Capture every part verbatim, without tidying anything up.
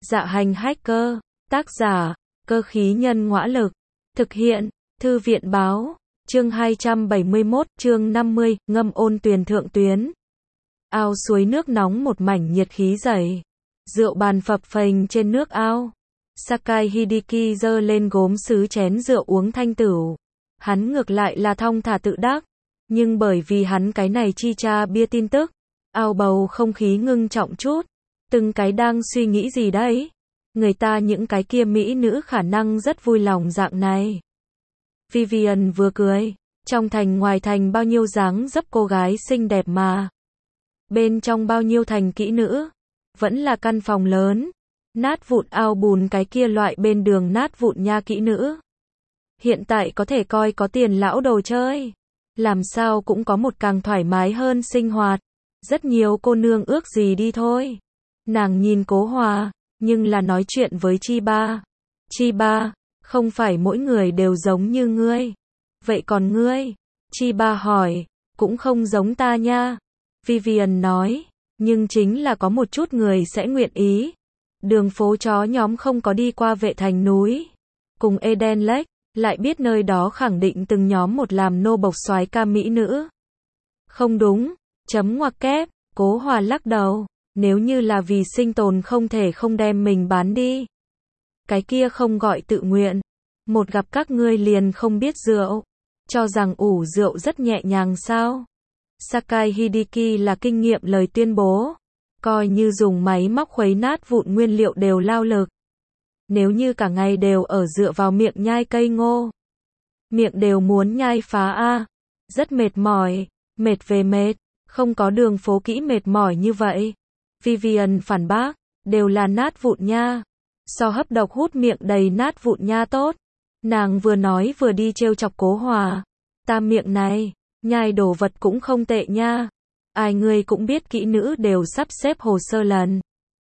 Dạ hành hacker, tác giả, cơ khí nhân ngõa lực, thực hiện, thư viện báo, chương hai trăm bảy mươi mốt, chương năm mươi, ngâm ôn tuyền thượng tuyến. Ao suối nước nóng một mảnh nhiệt khí dày, rượu bàn phập phềnh trên nước ao. Sakai Hideki giơ lên gốm sứ chén rượu uống thanh tửu. Hắn ngược lại là thong thả tự đắc, nhưng bởi vì hắn cái này chi cha bia tin tức, ao bầu không khí ngưng trọng chút. Từng cái đang suy nghĩ gì đấy? Người ta những cái kia mỹ nữ khả năng rất vui lòng dạng này. Vivian vừa cười, trong thành ngoài thành bao nhiêu dáng dấp cô gái xinh đẹp mà. Bên trong bao nhiêu thành kỹ nữ, vẫn là căn phòng lớn, nát vụn ao bùn cái kia loại bên đường nát vụn nha kỹ nữ. Hiện tại có thể coi có tiền lão đồ chơi, làm sao cũng có một càng thoải mái hơn sinh hoạt. Rất nhiều cô nương ước gì đi thôi. Nàng nhìn Cố Hòa, nhưng là nói chuyện với Chi Ba. Chi Ba, không phải mỗi người đều giống như ngươi. Vậy còn ngươi? Chi Ba hỏi, cũng không giống ta nha. Vivian nói, nhưng chính là có một chút người sẽ nguyện ý. Đường phố chó nhóm không có đi qua Vệ Thành núi. Cùng Eden Lake, lại biết nơi đó khẳng định từng nhóm một làm nô bộc soái ca mỹ nữ. Không đúng, chấm ngoặc kép, Cố Hòa lắc đầu. Nếu như là vì sinh tồn không thể không đem mình bán đi. Cái kia không gọi tự nguyện. Một gặp các ngươi liền không biết rượu. Cho rằng ủ rượu rất nhẹ nhàng sao? Sakai Hideki là kinh nghiệm lời tuyên bố. Coi như dùng máy móc khuấy nát vụn nguyên liệu đều lao lực. Nếu như cả ngày đều ở dựa vào miệng nhai cây ngô. Miệng đều muốn nhai phá a. Rất mệt mỏi. Mệt về mệt. Không có đường phố kỹ mệt mỏi như vậy. Vivian phản bác, đều là nát vụn nha. So hấp độc hút miệng đầy nát vụn nha tốt. Nàng vừa nói vừa đi trêu chọc Cố Hòa. Ta miệng này, nhai đồ vật cũng không tệ nha. Ai người cũng biết kỹ nữ đều sắp xếp hồ sơ lần.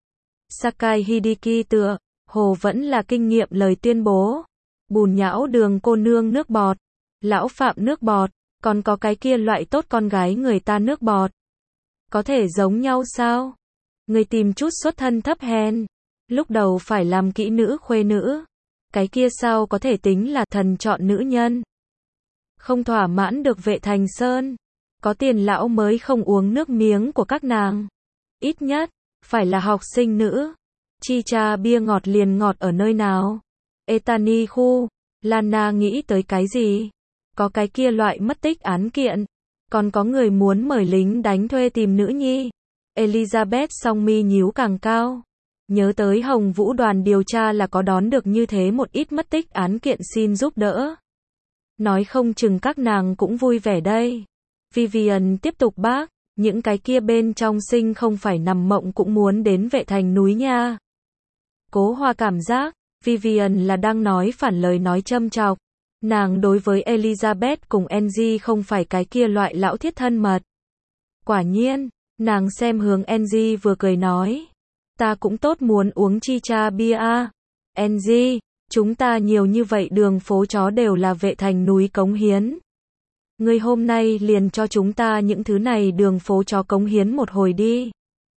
Sakai Hideki tựa, hồ vẫn là kinh nghiệm lời tuyên bố. Bùn nhão đường cô nương nước bọt. Lão phạm nước bọt, còn có cái kia loại tốt con gái người ta nước bọt. Có thể giống nhau sao? Người tìm chút xuất thân thấp hèn, lúc đầu phải làm kỹ nữ khuê nữ, cái kia sao có thể tính là thần chọn nữ nhân. Không thỏa mãn được Vệ Thành Sơn, có tiền lão mới không uống nước miếng của các nàng. Ít nhất, phải là học sinh nữ. Chi cha bia ngọt liền ngọt ở nơi nào? Etani khu, Lana nghĩ tới cái gì? Có cái kia loại mất tích án kiện, còn có người muốn mời lính đánh thuê tìm nữ nhi. Elizabeth song mi nhíu càng cao. Nhớ tới Hồng Vũ đoàn điều tra là có đón được như thế một ít mất tích án kiện xin giúp đỡ. Nói không chừng các nàng cũng vui vẻ đây. Vivian tiếp tục bác, những cái kia bên trong sinh không phải nằm mộng cũng muốn đến Vệ Thành núi nha. Cố Hòa cảm giác, Vivian là đang nói phản lời nói châm chọc. Nàng đối với Elizabeth cùng Angie không phải cái kia loại lão thiết thân mật. Quả nhiên. Nàng xem hướng Angie vừa cười nói. Ta cũng tốt muốn uống chi cha bia a. Angie, chúng ta nhiều như vậy đường phố chó đều là Vệ Thành núi cống hiến. Ngươi hôm nay liền cho chúng ta những thứ này đường phố chó cống hiến một hồi đi.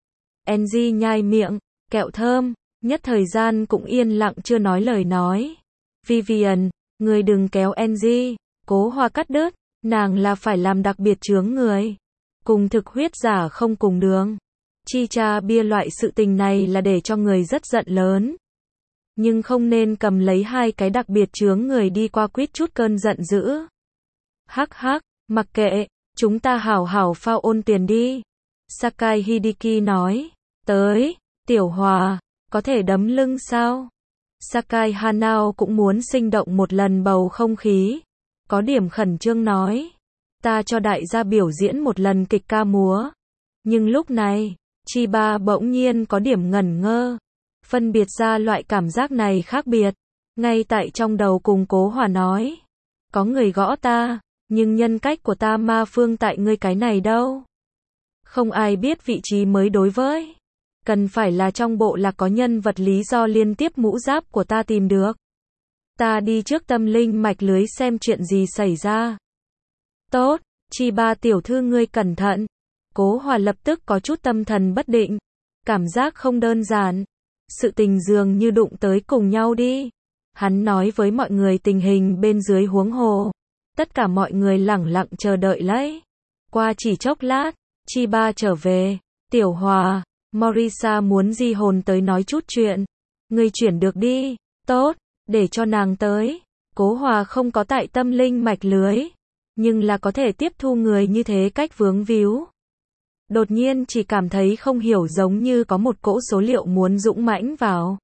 Angie nhai miệng, kẹo thơm, nhất thời gian cũng yên lặng chưa nói lời nói. Vivian, ngươi đừng kéo Angie, Cố Hòa cắt đứt, nàng là phải làm đặc biệt chướng người. Cùng thực huyết giả không cùng đường. Chi cha bia loại sự tình này là để cho người rất giận lớn. Nhưng không nên cầm lấy hai cái đặc biệt chướng người đi qua quýt chút cơn giận dữ. Hắc hắc, mặc kệ, chúng ta hảo hảo phao ôn tiền đi. Sakai Hideki nói, tới, Tiểu Hòa, có thể đấm lưng sao? Sakai Hanao cũng muốn sinh động một lần bầu không khí. Có điểm khẩn trương nói. Ta cho đại gia biểu diễn một lần kịch ca múa. Nhưng lúc này, Chi Ba bỗng nhiên có điểm ngẩn ngơ. Phân biệt ra loại cảm giác này khác biệt. Ngay tại trong đầu cùng Cố Hòa nói. Có người gõ ta, nhưng nhân cách của ta ma phương tại ngươi cái này đâu. Không ai biết vị trí mới đối với. Cần phải là trong bộ lạc có nhân vật lý do liên tiếp mũ giáp của ta tìm được. Ta đi trước tâm linh mạch lưới xem chuyện gì xảy ra. Tốt, Chi Ba tiểu thư ngươi cẩn thận. Cố Hòa lập tức có chút tâm thần bất định. Cảm giác không đơn giản. sự tình dường như đụng tới cùng nhau đi. Hắn nói với mọi người tình hình bên dưới huống hồ. Tất cả mọi người lẳng lặng chờ đợi lấy. Qua chỉ chốc lát, Chiba trở về. Tiểu Hòa, Morisa muốn di hồn tới nói chút chuyện. Ngươi chuyển được đi. Tốt, để cho nàng tới. Cố Hòa không có tại tâm linh mạch lưới, nhưng là có thể tiếp thu người như thế cách vướng víu. Đột nhiên chỉ cảm thấy không hiểu, giống như có một cỗ số liệu muốn dũng mãnh vào.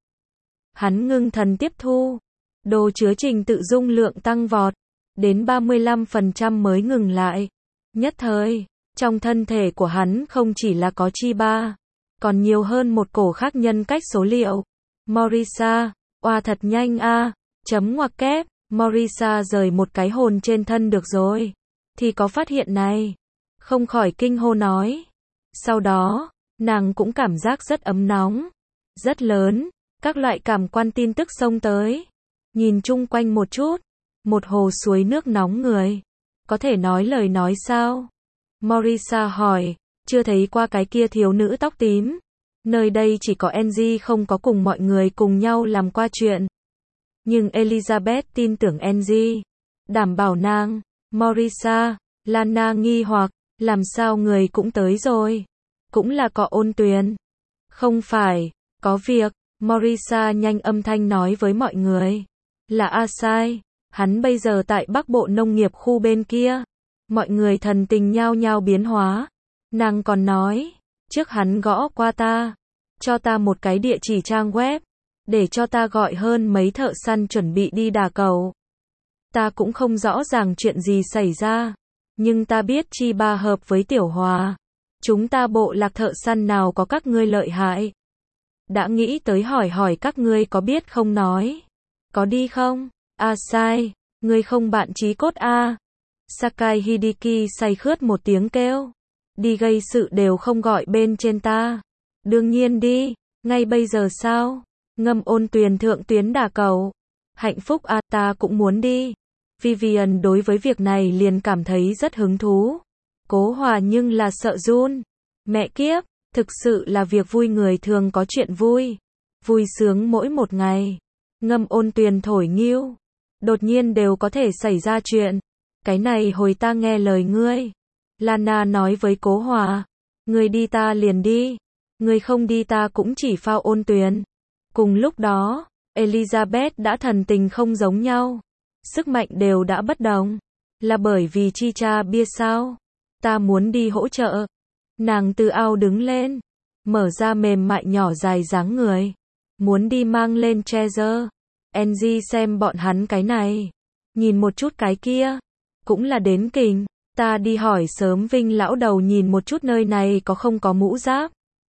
Hắn ngưng thần tiếp thu. Đồ chứa trình tự dung lượng tăng vọt. Đến ba mươi lăm phần trăm mới ngừng lại. Nhất thời, trong thân thể của hắn không chỉ là có Chiba, còn nhiều hơn một cổ khác nhân cách số liệu. Morisa, oa thật nhanh a, chấm ngoặc kép, Morisa rời một cái hồn trên thân được rồi. Thì có phát hiện này. Không khỏi kinh hô nói. Sau đó, nàng cũng cảm giác rất ấm nóng, rất lớn, các loại cảm quan tin tức xông tới. Nhìn chung quanh một chút, một hồ suối nước nóng người. Có thể nói lời nói sao? Morisa hỏi, chưa thấy qua cái kia thiếu nữ tóc tím. Nơi đây chỉ có Engie không có cùng mọi người cùng nhau làm qua chuyện. Nhưng Elizabeth tin tưởng Engie, đảm bảo nàng. Morisa, Lana nghi hoặc, làm sao người cũng tới rồi? Cũng là có Ôn Tuyền. Không phải, có việc. Morisa nhanh âm thanh nói với mọi người. Là Asai, hắn bây giờ tại Bắc Bộ nông nghiệp khu bên kia. Mọi người thần tình nhao nhao biến hóa. Nàng còn nói, trước hắn gõ qua ta, cho ta một cái địa chỉ trang web, để cho ta gọi hơn mấy thợ săn chuẩn bị đi đả cầu. Ta cũng không rõ ràng chuyện gì xảy ra, nhưng ta biết Chiba hợp với Tiểu Hòa. Chúng ta bộ lạc thợ săn nào có các ngươi lợi hại. Đã nghĩ tới hỏi hỏi các ngươi có biết không nói. Có đi không? Asai, ngươi không bạn chí cốt a. Sakai Hideki say khướt một tiếng kêu. Đi gây sự đều không gọi bên trên ta. Đương nhiên đi, ngay bây giờ sao? Ngâm Ôn Tuyền thượng tuyến đả cầu. Hạnh phúc a, ta cũng muốn đi. Vivian đối với việc này liền cảm thấy rất hứng thú. Cố Hòa nhưng là sợ run. Mẹ kiếp, thực sự là việc vui, người thường có chuyện vui. Vui sướng mỗi một ngày. Ngâm Ôn Tuyền thổi nghiêu. Đột nhiên đều có thể xảy ra chuyện. Cái này hồi ta nghe lời ngươi. Lana nói với Cố Hòa. Ngươi đi ta liền đi. Ngươi không đi ta cũng chỉ phao Ôn Tuyền. Cùng lúc đó, Elizabeth đã thần tình không giống nhau. Sức mạnh đều đã bất đồng. Là bởi vì chi cha bia sao? Ta muốn đi hỗ trợ. Nàng từ ao đứng lên. Mở ra mềm mại nhỏ dài dáng người. Muốn đi mang lên Treasure. Engie xem bọn hắn cái này. Nhìn một chút cái kia. Cũng là đến kình. Ta đi hỏi sớm Vinh lão đầu nhìn một chút nơi này có không có mũ giáp.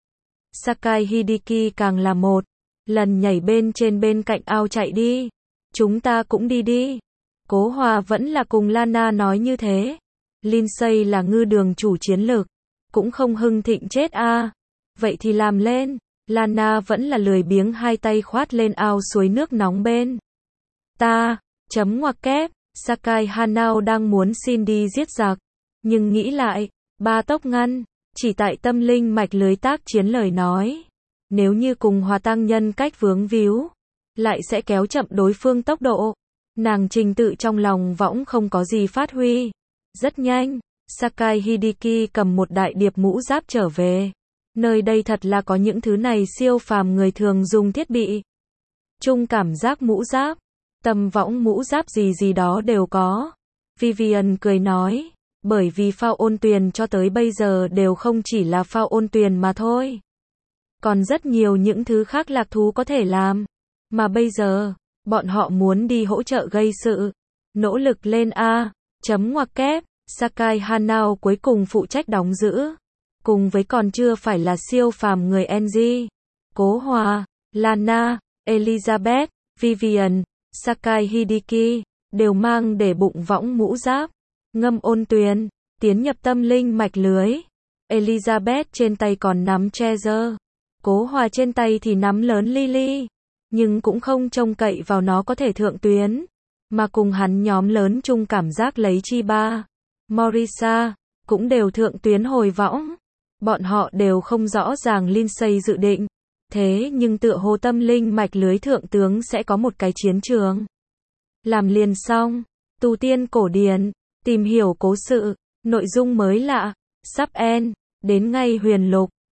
Sakai Hideki càng là một. Lần nhảy bên trên bên cạnh ao chạy đi. Chúng ta cũng đi đi. Cố Hòa vẫn là cùng Lana nói như thế. Lindsay là ngư đường chủ chiến lược. Cũng không hưng thịnh chết a. À. Vậy thì làm lên. Lana vẫn là lười biếng, hai tay khoát lên ao suối nước nóng bên. Ta, chấm ngoặc kép, Sakai Hanao đang muốn xin đi giết giặc. Nhưng nghĩ lại, ba tốc ngăn, chỉ tại tâm linh mạch lưới tác chiến lời nói. Nếu như cùng Hòa tăng nhân cách vướng víu, lại sẽ kéo chậm đối phương tốc độ. Nàng trình tự trong lòng võng không có gì phát huy. Rất nhanh, Sakai Hideki cầm một đại điệp mũ giáp trở về. Nơi đây thật là có những thứ này siêu phàm người thường dùng thiết bị. Chung cảm giác mũ giáp, tầm võng mũ giáp gì gì đó đều có. Vivian cười nói, bởi vì phao Ôn Tuyền cho tới bây giờ đều không chỉ là phao Ôn Tuyền mà thôi. Còn rất nhiều những thứ khác lạc thú có thể làm. Mà bây giờ, bọn họ muốn đi hỗ trợ gây sự. Nỗ lực lên a, chấm ngoặc kép, Sakai Hanao cuối cùng phụ trách đóng giữ. Cùng với còn chưa phải là siêu phàm người Engie. Cố Hòa, Lana, Elizabeth, Vivian, Sakai Hideki, đều mang để bụng võng mũ giáp. Ngâm Ôn Tuyền, tiến nhập tâm linh mạch lưới. Elizabeth trên tay còn nắm Treasure. Cố Hòa trên tay thì nắm lớn Lily. Nhưng cũng không trông cậy vào nó có thể thượng tuyến. Mà cùng hắn nhóm lớn chung cảm giác lấy Chiba, Morisa, cũng đều thượng tuyến hồi võng. Bọn họ đều không rõ ràng Lindsay dự định. Thế nhưng tựa hồ tâm linh mạch lưới thượng tướng sẽ có một cái chiến trường. Làm liền xong, tu tiên cổ điển, tìm hiểu cố sự, nội dung mới lạ, sắp end, đến ngay huyền lục.